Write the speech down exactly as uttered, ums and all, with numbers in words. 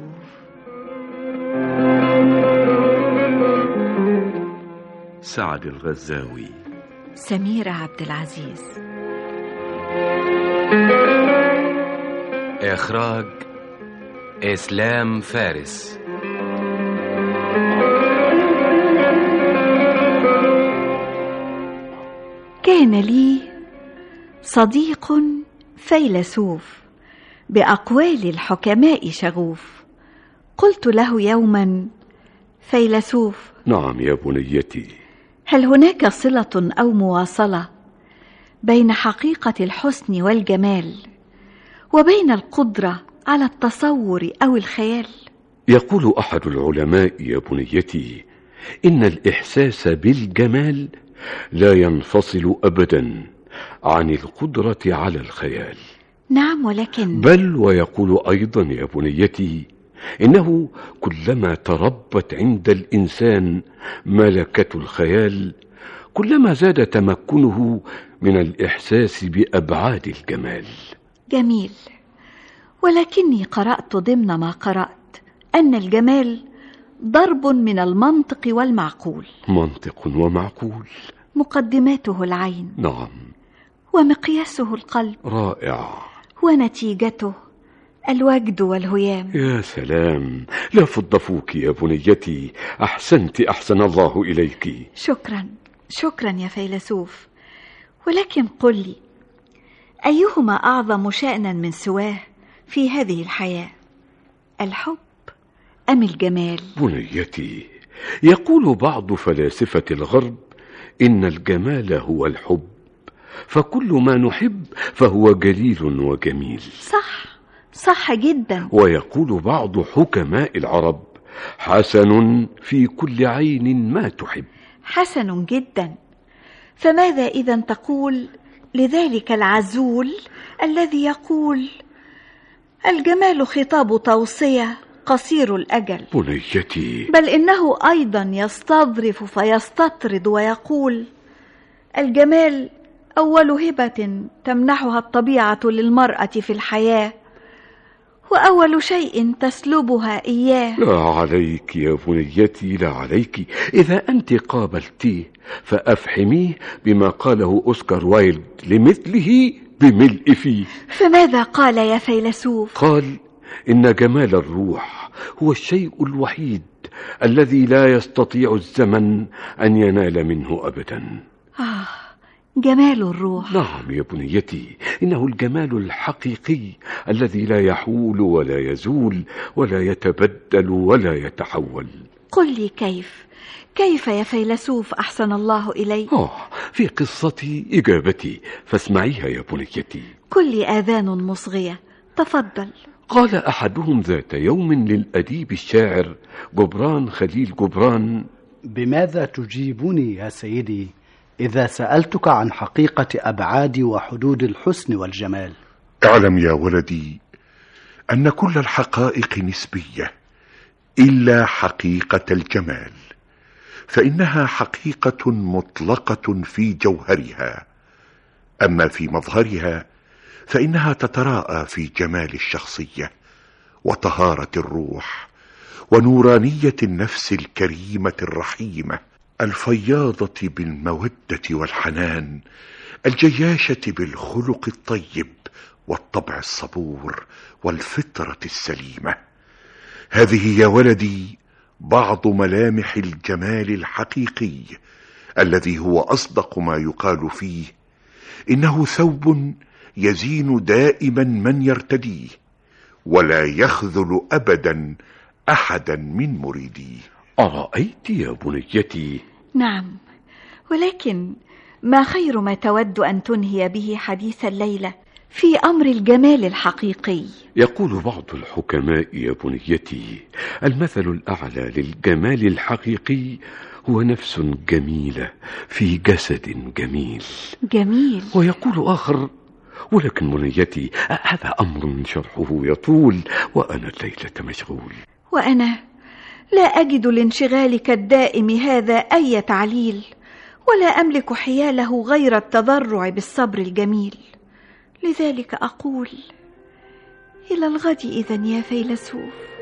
سعد الغزاوي. سميرة عبد العزيز. إخراج إسلام فارس. كان لي صديق فيلسوف بأقوال الحكماء شغوف. قلت له يوما: فيلسوف. نعم يا بنيتي. هل هناك صلة أو مواصلة بين حقيقة الحسن والجمال وبين القدرة على التصور أو الخيال؟ يقول أحد العلماء يا بنيتي إن الإحساس بالجمال لا ينفصل أبدا عن القدرة على الخيال. نعم، ولكن بل ويقول أيضا يا بنيتي إنه كلما تربت عند الإنسان ملكة الخيال كلما زاد تمكنه من الإحساس بأبعاد الجمال. جميل، ولكني قرأت ضمن ما قرأت أن الجمال ضرب من المنطق والمعقول. منطق ومعقول. مقدماته العين. نعم. ومقياسه القلب. رائع. ونتيجته الوجد والهيام. يا سلام، لا فض فوك يا بنيتي، أحسنت، أحسن الله إليك. شكرا شكرا يا فيلسوف. ولكن قل لي، أيهما أعظم شأنا من سواه في هذه الحياة، الحب أم الجمال؟ بنيتي، يقول بعض فلاسفة الغرب إن الجمال هو الحب، فكل ما نحب فهو جليل وجميل. صح صح جدا. ويقول بعض حكماء العرب: حسن في كل عين ما تحب. حسن جدا. فماذا إذن تقول لذلك العزول الذي يقول: الجمال خطاب توصية قصير الأجل؟ بنيتي، بل إنه أيضا يستظرف فيستطرد ويقول: الجمال أول هبة تمنحها الطبيعة للمرأة في الحياة، وأول شيء تسلبها إياه. لا عليك يا بنيتي، لا عليك. إذا أنت قابلتيه فأفحميه بما قاله أوسكار وايلد لمثله بملء فيه. فماذا قال يا فيلسوف؟ قال إن جمال الروح هو الشيء الوحيد الذي لا يستطيع الزمن أن ينال منه أبدا. آه، جمال الروح. نعم يا بنيتي، إنه الجمال الحقيقي الذي لا يحول ولا يزول ولا يتبدل ولا يتحول. قل لي كيف كيف يا فيلسوف أحسن الله إليك؟ آه، في قصتي إجابتي، فاسمعيها يا بنيتي. كل آذان مصغية، تفضل. قال أحدهم ذات يوم للأديب الشاعر جبران خليل جبران: بماذا تجيبني يا سيدي إذا سألتك عن حقيقة أبعاد وحدود الحسن والجمال؟ اعلم يا ولدي أن كل الحقائق نسبية إلا حقيقة الجمال، فإنها حقيقة مطلقة في جوهرها، أما في مظهرها فإنها تتراءى في جمال الشخصية وطهارة الروح ونورانية النفس الكريمة الرحيمة الفياضة بالمودة والحنان، الجياشة بالخلق الطيب والطبع الصبور والفطرة السليمة. هذه يا ولدي بعض ملامح الجمال الحقيقي الذي هو أصدق ما يقال فيه: إنه ثوب يزين دائما من يرتديه ولا يخذل أبدا أحدا من مريديه. أرأيت يا بنيتي؟ نعم، ولكن ما خير ما تود أن تنهي به حديث الليلة في أمر الجمال الحقيقي؟ يقول بعض الحكماء يا بنيتي: المثل الأعلى للجمال الحقيقي هو نفس جميلة في جسد جميل. جميل. ويقول آخر: ولكن بنيتي هذا أمر شرحه يطول وأنا الليلة مشغول. وأنا لا أجد لانشغالك الدائم هذا أي تعليل، ولا أملك حياله غير التضرع بالصبر الجميل. لذلك أقول: إلى الغد إذن يا فيلسوف.